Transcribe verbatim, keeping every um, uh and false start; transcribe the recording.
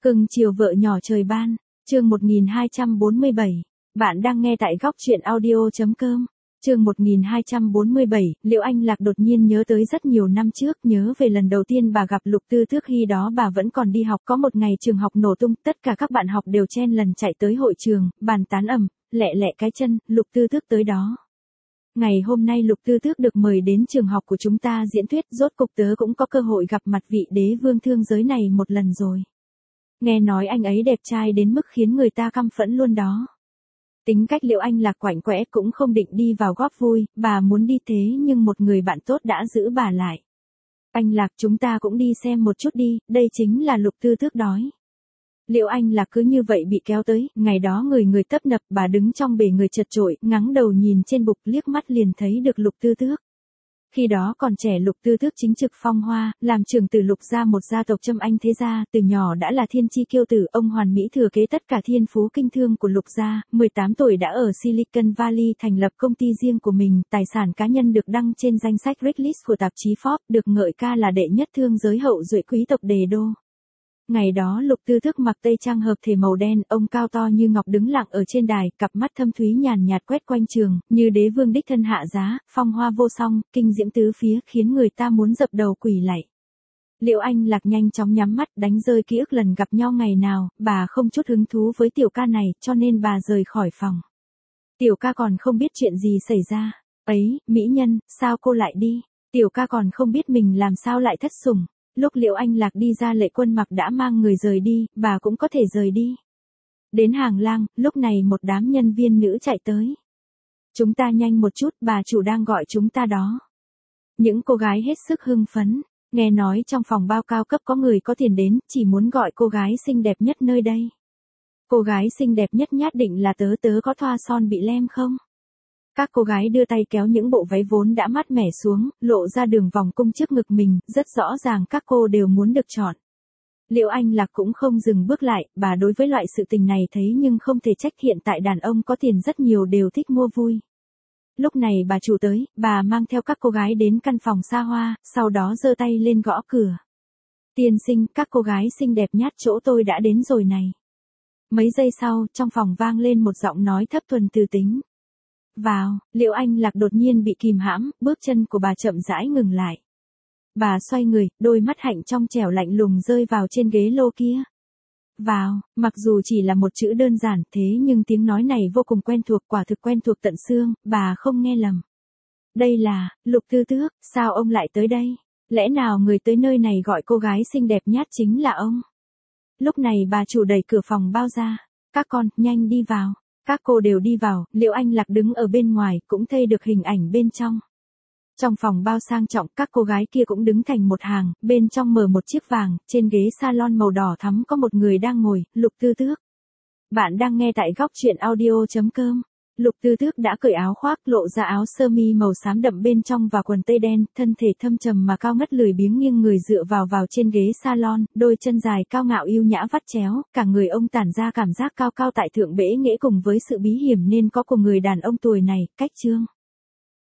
Cưng chiều vợ nhỏ trời ban, chương một nghìn hai trăm bốn mươi bảy. Bạn đang nghe tại góc truyện audio.com. Chương một nghìn hai trăm bốn mươi bảy, Liễu Anh Lạc đột nhiên nhớ tới rất nhiều năm trước, nhớ về lần đầu tiên bà gặp Lục Tư Tước, khi đó bà vẫn còn đi học, có một ngày trường học nổ tung, tất cả các bạn học đều chen lần chạy tới hội trường, bàn tán ầm, lẹ lẹ cái chân, Lục Tư Tước tới đó. Ngày hôm nay Lục Tư Tước được mời đến trường học của chúng ta diễn thuyết, rốt cục tớ cũng có cơ hội gặp mặt vị đế vương thương giới này một lần rồi. Nghe nói anh ấy đẹp trai đến mức khiến người ta căm phẫn luôn đó. Tính cách Liễu Anh Lạc quạnh quẽ, cũng không định đi vào góp vui, bà muốn đi thế nhưng một người bạn tốt đã giữ bà lại. Anh Lạc, chúng ta cũng đi xem một chút đi, đây chính là Lục Tư Tước đói. Liễu Anh Lạc cứ như vậy bị kéo tới, ngày đó người người tấp nập, bà đứng trong bể người chật chội, ngắng đầu nhìn trên bục, liếc mắt liền thấy được Lục Tư Tước. Khi đó còn trẻ, Lục Tư Tước chính trực phong hoa, làm trưởng tử Lục gia, một gia tộc Trâm Anh thế gia, từ nhỏ đã là thiên chi kiêu tử, ông hoàn mỹ thừa kế tất cả thiên phú kinh thương của Lục gia, mười tám tuổi đã ở Silicon Valley thành lập công ty riêng của mình, tài sản cá nhân được đăng trên danh sách Rich List của tạp chí Forbes, được ngợi ca là đệ nhất thương giới hậu duệ quý tộc Đề Đô. Ngày đó Lục Tư Tước mặc tây trang hợp thể màu đen, ông cao to như ngọc đứng lặng ở trên đài, cặp mắt thâm thúy nhàn nhạt quét quanh trường, như đế vương đích thân hạ giá, phong hoa vô song, kinh diễm tứ phía, khiến người ta muốn dập đầu quỳ lạy. Liễu Anh Lạc nhanh chóng nhắm mắt, đánh rơi ký ức lần gặp nhau ngày nào, bà không chút hứng thú với tiểu ca này, cho nên bà rời khỏi phòng. Tiểu ca còn không biết chuyện gì xảy ra. Ấy, mỹ nhân, sao cô lại đi? Tiểu ca còn không biết mình làm sao lại thất sủng. Lúc Liễu Anh Lạc đi ra, Lệ Quân Mặc đã mang người rời đi, bà cũng có thể rời đi. Đến hàng lang, lúc này một đám nhân viên nữ chạy tới. Chúng ta nhanh một chút, bà chủ đang gọi chúng ta đó. Những cô gái hết sức hưng phấn, nghe nói trong phòng bao cao cấp có người có tiền đến, chỉ muốn gọi cô gái xinh đẹp nhất nơi đây. Cô gái xinh đẹp nhất nhất định là tớ tớ có thoa son bị lem không? Các cô gái đưa tay kéo những bộ váy vốn đã mát mẻ xuống, lộ ra đường vòng cung trước ngực mình, rất rõ ràng các cô đều muốn được chọn. Liễu Anh Lạc cũng không dừng bước lại, bà đối với loại sự tình này thấy nhưng không thể trách, hiện tại đàn ông có tiền rất nhiều đều thích mua vui. Lúc này bà chủ tới, bà mang theo các cô gái đến căn phòng xa hoa, sau đó giơ tay lên gõ cửa. Tiên sinh, các cô gái xinh đẹp nhát chỗ tôi đã đến rồi này. Mấy giây sau, trong phòng vang lên một giọng nói thấp thuần từ tính. Vào, Liễu Anh Lạc đột nhiên bị kìm hãm, bước chân của bà chậm rãi ngừng lại. Bà xoay người, đôi mắt hạnh trong trẻo lạnh lùng rơi vào trên ghế lô kia. Vào, mặc dù chỉ là một chữ đơn giản, thế nhưng tiếng nói này vô cùng quen thuộc, quả thực quen thuộc tận xương, bà không nghe lầm. Đây là, Lục Tư Tước, sao ông lại tới đây? Lẽ nào người tới nơi này gọi cô gái xinh đẹp nhát chính là ông? Lúc này bà chủ đẩy cửa phòng bao ra. Các con, nhanh đi vào. Các cô đều đi vào, Liễu Anh Lạc đứng ở bên ngoài, cũng thấy được hình ảnh bên trong. Trong phòng bao sang trọng, các cô gái kia cũng đứng thành một hàng, bên trong mở một chiếc vàng, trên ghế salon màu đỏ thắm có một người đang ngồi, Lục Tư Tước. Bạn đang nghe tại góc truyện audio.com. Lục Tư Tước đã cởi áo khoác, lộ ra áo sơ mi màu xám đậm bên trong và quần tây đen, thân thể thâm trầm mà cao ngất, lười biếng nghiêng người dựa vào vào trên ghế salon, đôi chân dài cao ngạo yêu nhã vắt chéo, cả người ông tản ra cảm giác cao cao tại thượng bẽ nghệ cùng với sự bí hiểm nên có của người đàn ông tuổi này, cách trương.